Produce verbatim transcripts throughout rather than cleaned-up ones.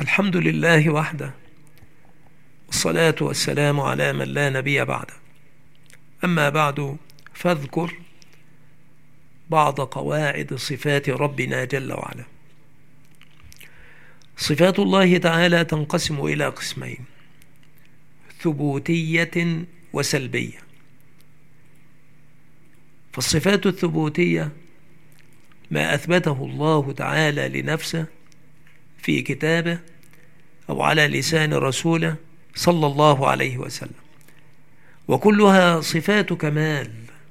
الحمد لله وحده، والصلاة والسلام على من لا نبي بعده. أما بعد، فاذكر بعض قواعد صفات ربنا جل وعلا. صفات الله تعالى تنقسم إلى قسمين: ثبوتية وسلبية. فالصفات الثبوتية ما أثبته الله تعالى لنفسه في كتابه أو على لسان رسوله صلى الله عليه وسلم، وكلها صفات كمال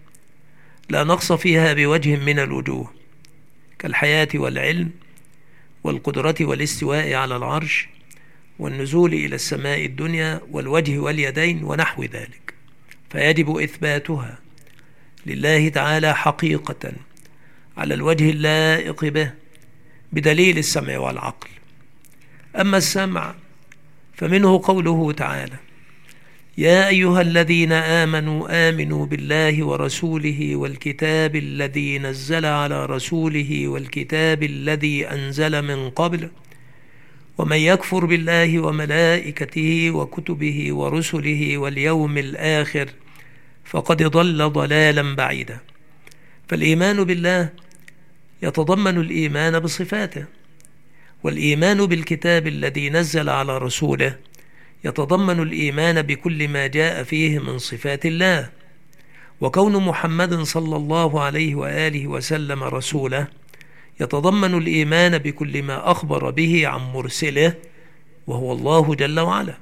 لا نقص فيها بوجه من الوجوه، كالحياة والعلم والقدرة والاستواء على العرش والنزول إلى السماء الدنيا والوجه واليدين ونحو ذلك، فيجب إثباتها لله تعالى حقيقة على الوجه اللائق به بدليل السمع والعقل. أما السمع فمنه قوله تعالى: يا أيها الذين آمنوا آمنوا بالله ورسوله والكتاب الذي نزل على رسوله والكتاب الذي أنزل من قبل ومن يكفر بالله وملائكته وكتبه ورسله واليوم الآخر فقد ضل ضلالا بعيدا. فالإيمان بالله يتضمن الإيمان بصفاته، والإيمان بالكتاب الذي نزل على رسوله يتضمن الإيمان بكل ما جاء فيه من صفات الله. وكون محمد صلى الله عليه وآله وسلم رسوله يتضمن الإيمان بكل ما أخبر به عن مرسله وهو الله جل وعلا.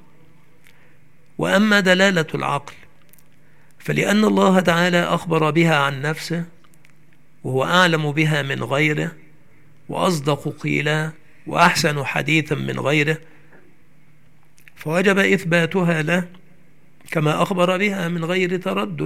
وأما دلالة العقل فلأن الله تعالى أخبر بها عن نفسه وهو أعلم بها من غيره وأصدق قيلا وأحسن حديثا من غيره، فوجب إثباتها له كما أخبر بها من غير تردد.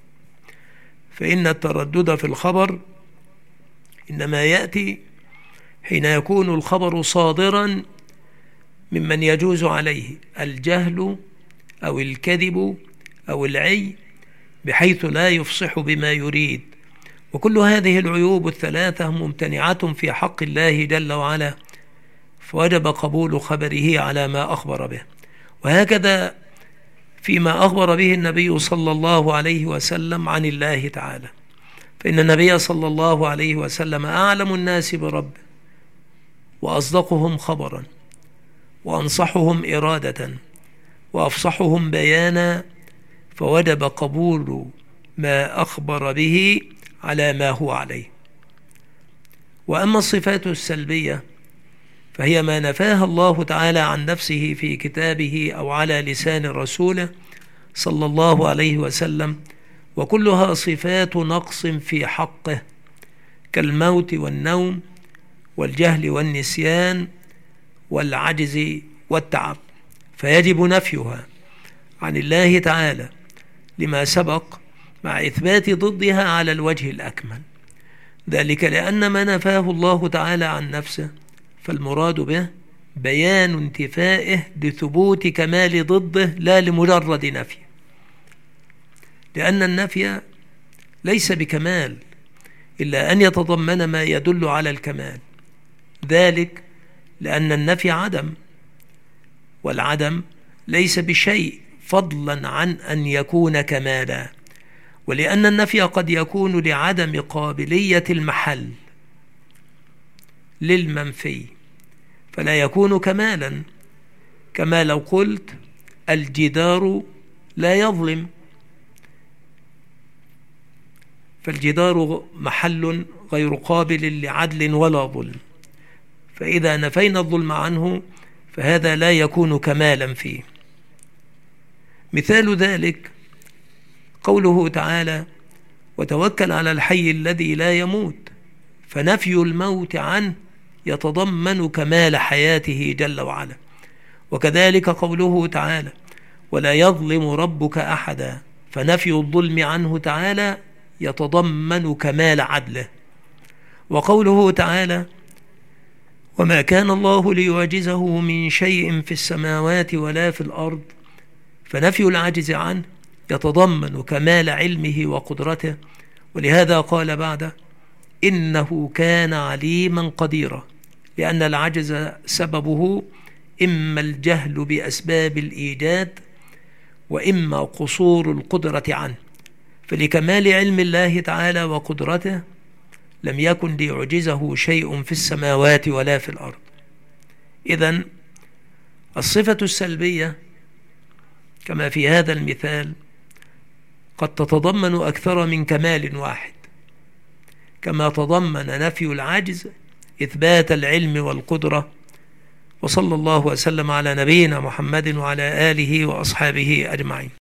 فإن التردد في الخبر إنما يأتي حين يكون الخبر صادرا ممن يجوز عليه الجهل أو الكذب أو العي بحيث لا يفصح بما يريد، وكل هذه العيوب الثلاثة ممتنعة في حق الله جل وعلا، فوجب قبول خبره على ما أخبر به. وهكذا فيما أخبر به النبي صلى الله عليه وسلم عن الله تعالى، فإن النبي صلى الله عليه وسلم أعلم الناس بربه وأصدقهم خبرا وأنصحهم إرادة وأفصحهم بيانا، فوجب قبول ما أخبر به على ما هو عليه. وأما الصفات السلبية فهي ما نفاها الله تعالى عن نفسه في كتابه أو على لسان رسوله صلى الله عليه وسلم، وكلها صفات نقص في حقه، كالموت والنوم والجهل والنسيان والعجز والتعب، فيجب نفيها عن الله تعالى لما سبق مع إثبات ضدها على الوجه الأكمل، ذلك لأن ما نفاه الله تعالى عن نفسه فالمراد به بيان انتفائه لثبوت كمال ضده لا لمجرد نفي، لأن النفي ليس بكمال إلا أن يتضمن ما يدل على الكمال، ذلك لأن النفي عدم، والعدم ليس بشيء فضلا عن أن يكون كمالا، ولأن النفي قد يكون لعدم قابلية المحل للمنفي فلا يكون كمالا، كما لو قلت الجدار لا يظلم، فالجدار محل غير قابل لعدل ولا ظلم، فإذا نفينا الظلم عنه فهذا لا يكون كمالا فيه. مثال ذلك قوله تعالى: وتوكل على الحي الذي لا يموت، فنفي الموت عنه يتضمن كمال حياته جل وعلا. وكذلك قوله تعالى: ولا يظلم ربك أحدا، فنفي الظلم عنه تعالى يتضمن كمال عدله. وقوله تعالى: وما كان الله ليعجزه من شيء في السماوات ولا في الأرض، فنفي العجز عنه يتضمن كمال علمه وقدرته. ولهذا قال بعده: إنه كان عليما قديرا، لأن العجز سببه إما الجهل بأسباب الإيجاد وإما قصور القدرة عنه، فلكمال علم الله تعالى وقدرته لم يكن ليعجزه شيء في السماوات ولا في الأرض. إذن الصفة السلبية كما في هذا المثال قد تتضمن أكثر من كمال واحد، كما تضمن نفي العجز إثبات العلم والقدرة. وصلى الله وسلم على نبينا محمد وعلى آله وأصحابه أجمعين.